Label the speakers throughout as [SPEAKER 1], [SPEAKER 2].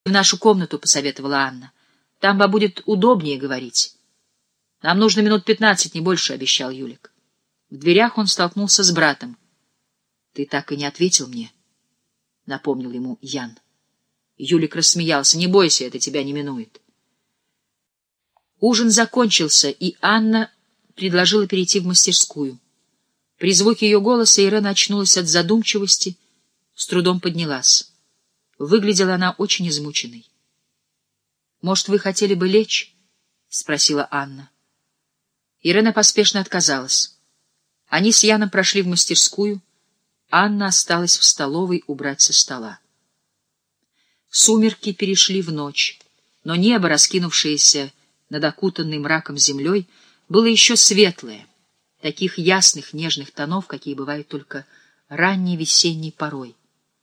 [SPEAKER 1] — В нашу комнату, — посоветовала Анна. — Там вам будет удобнее говорить. — Нам нужно минут 15, не больше, — обещал Юлик. В дверях он столкнулся с братом. — Ты так и не ответил мне, — напомнил ему Ян. Юлик рассмеялся. — Не бойся, это тебя не минует. Ужин закончился, и Анна предложила перейти в мастерскую. При звуке ее голоса Ирена очнулась от задумчивости, с трудом поднялась. Выглядела она очень измученной. — Может, вы хотели бы лечь? — спросила Анна. Ирена поспешно отказалась. Они с Яном прошли в мастерскую. Анна осталась в столовой убрать со стола. Сумерки перешли в ночь, но небо, раскинувшееся над окутанной мраком землей, было еще светлое, таких ясных нежных тонов, какие бывают только ранней весенней порой.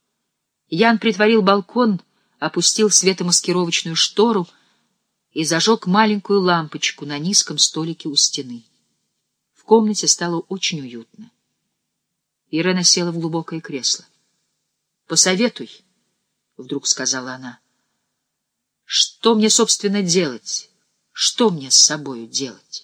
[SPEAKER 1] Ян притворил балкон, опустил светомаскировочную штору и зажег маленькую лампочку на низком столике у стены. В комнате стало очень уютно. Ирена села в глубокое кресло. — Посоветуй, — вдруг сказала она. — Что мне, собственно, делать? Что мне с собою делать?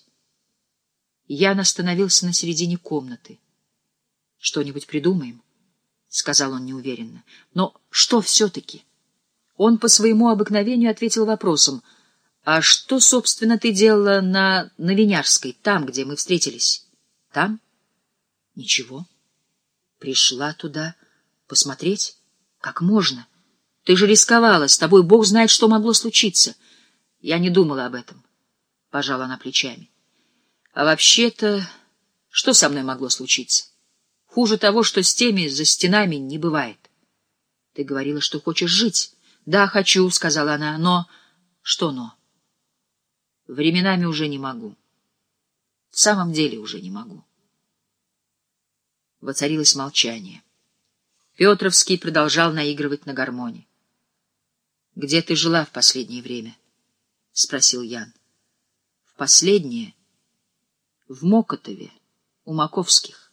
[SPEAKER 1] Ян остановился на середине комнаты. — Что-нибудь придумаем? — сказал он неуверенно. — Но что все-таки? Он по своему обыкновению ответил вопросом. — А что, собственно, ты делала на Новинярской, там, где мы встретились? — Там? — Ничего. Пришла туда посмотреть? Как можно? Ты же рисковала, с тобой Бог знает, что могло случиться. Я не думала об этом. Пожала она плечами. А вообще-то, что со мной могло случиться? Хуже того, что с теми за стенами не бывает. Ты говорила, что хочешь жить. Да, хочу, сказала она, но... Что но? Временами уже не могу. В самом деле уже не могу. Воцарилось молчание. Петровский продолжал наигрывать на гармоне. — Где ты жила в последнее время? — спросил Ян. — В последнее? В Мокотове, у Маковских.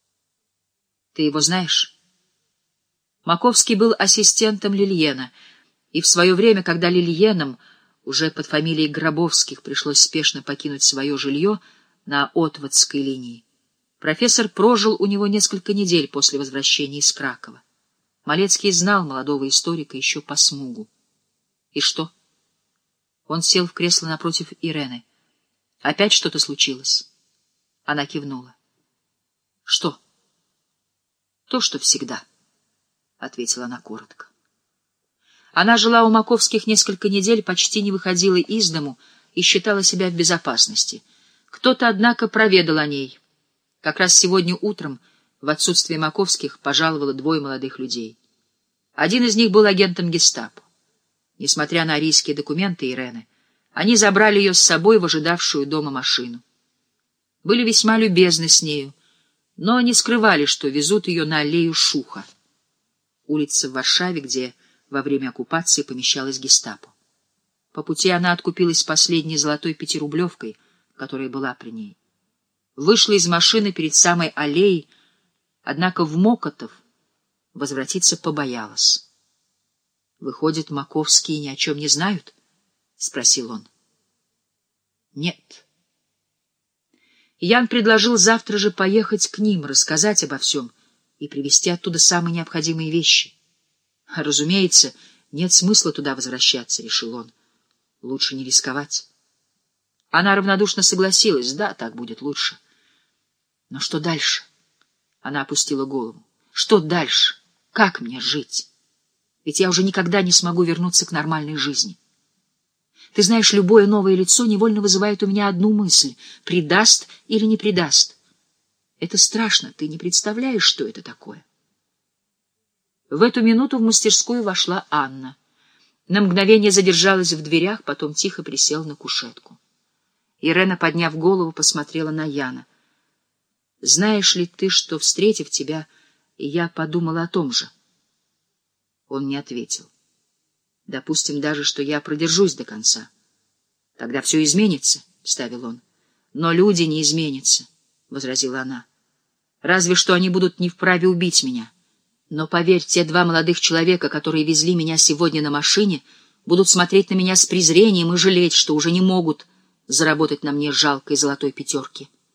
[SPEAKER 1] Ты его знаешь? Маковский был ассистентом Лильена, и в свое время, когда Лильеном, уже под фамилией Гробовских, пришлось спешно покинуть свое жилье на Отводской линии, профессор прожил у него несколько недель после возвращения из Кракова. Малецкий знал молодого историка еще по смугу. И что? Он сел в кресло напротив Ирены. Опять что-то случилось? Она кивнула. Что? То, что всегда, — ответила она коротко. Она жила у Маковских несколько недель, почти не выходила из дому и считала себя в безопасности. Кто-то, однако, проведал о ней. Как раз сегодня утром, в отсутствие Маковских, пожаловало двое молодых людей. Один из них был агентом гестапо. Несмотря на арийские документы Ирены, они забрали ее с собой в ожидавшую дома машину. Были весьма любезны с нею, но не скрывали, что везут ее на аллею Шуха, улица в Варшаве, где во время оккупации помещалась гестапо. По пути она откупилась последней золотой 5-рублевкой, которая была при ней. Вышла из машины перед самой аллеей, однако в Мокотов возвратиться побоялась. — Выходит, Маковские ни о чем не знают? — спросил он. — Нет. Ян предложил завтра же поехать к ним, рассказать обо всем и привезти оттуда самые необходимые вещи. — Разумеется, нет смысла туда возвращаться, — решил он. — Лучше не рисковать. Она равнодушно согласилась. Да, так будет лучше. Но что дальше? Она опустила голову. Что дальше? Как мне жить? Ведь я уже никогда не смогу вернуться к нормальной жизни. Ты знаешь, любое новое лицо невольно вызывает у меня одну мысль — предаст или не предаст. Это страшно, ты не представляешь, что это такое. В эту минуту в мастерскую вошла Анна. На мгновение задержалась в дверях, потом тихо присела на кушетку. Ирена, подняв голову, посмотрела на Яна. — Знаешь ли ты, что, встретив тебя, я подумала о том же? Он не ответил. — Допустим даже, что я продержусь до конца. — Тогда все изменится, — вставил он. — Но люди не изменятся, — возразила она. — Разве что они будут не вправе убить меня. Но, поверь, те 2 молодых человека, которые везли меня сегодня на машине, будут смотреть на меня с презрением и жалеть, что уже не могут заработать на мне жалкой золотой пятерки.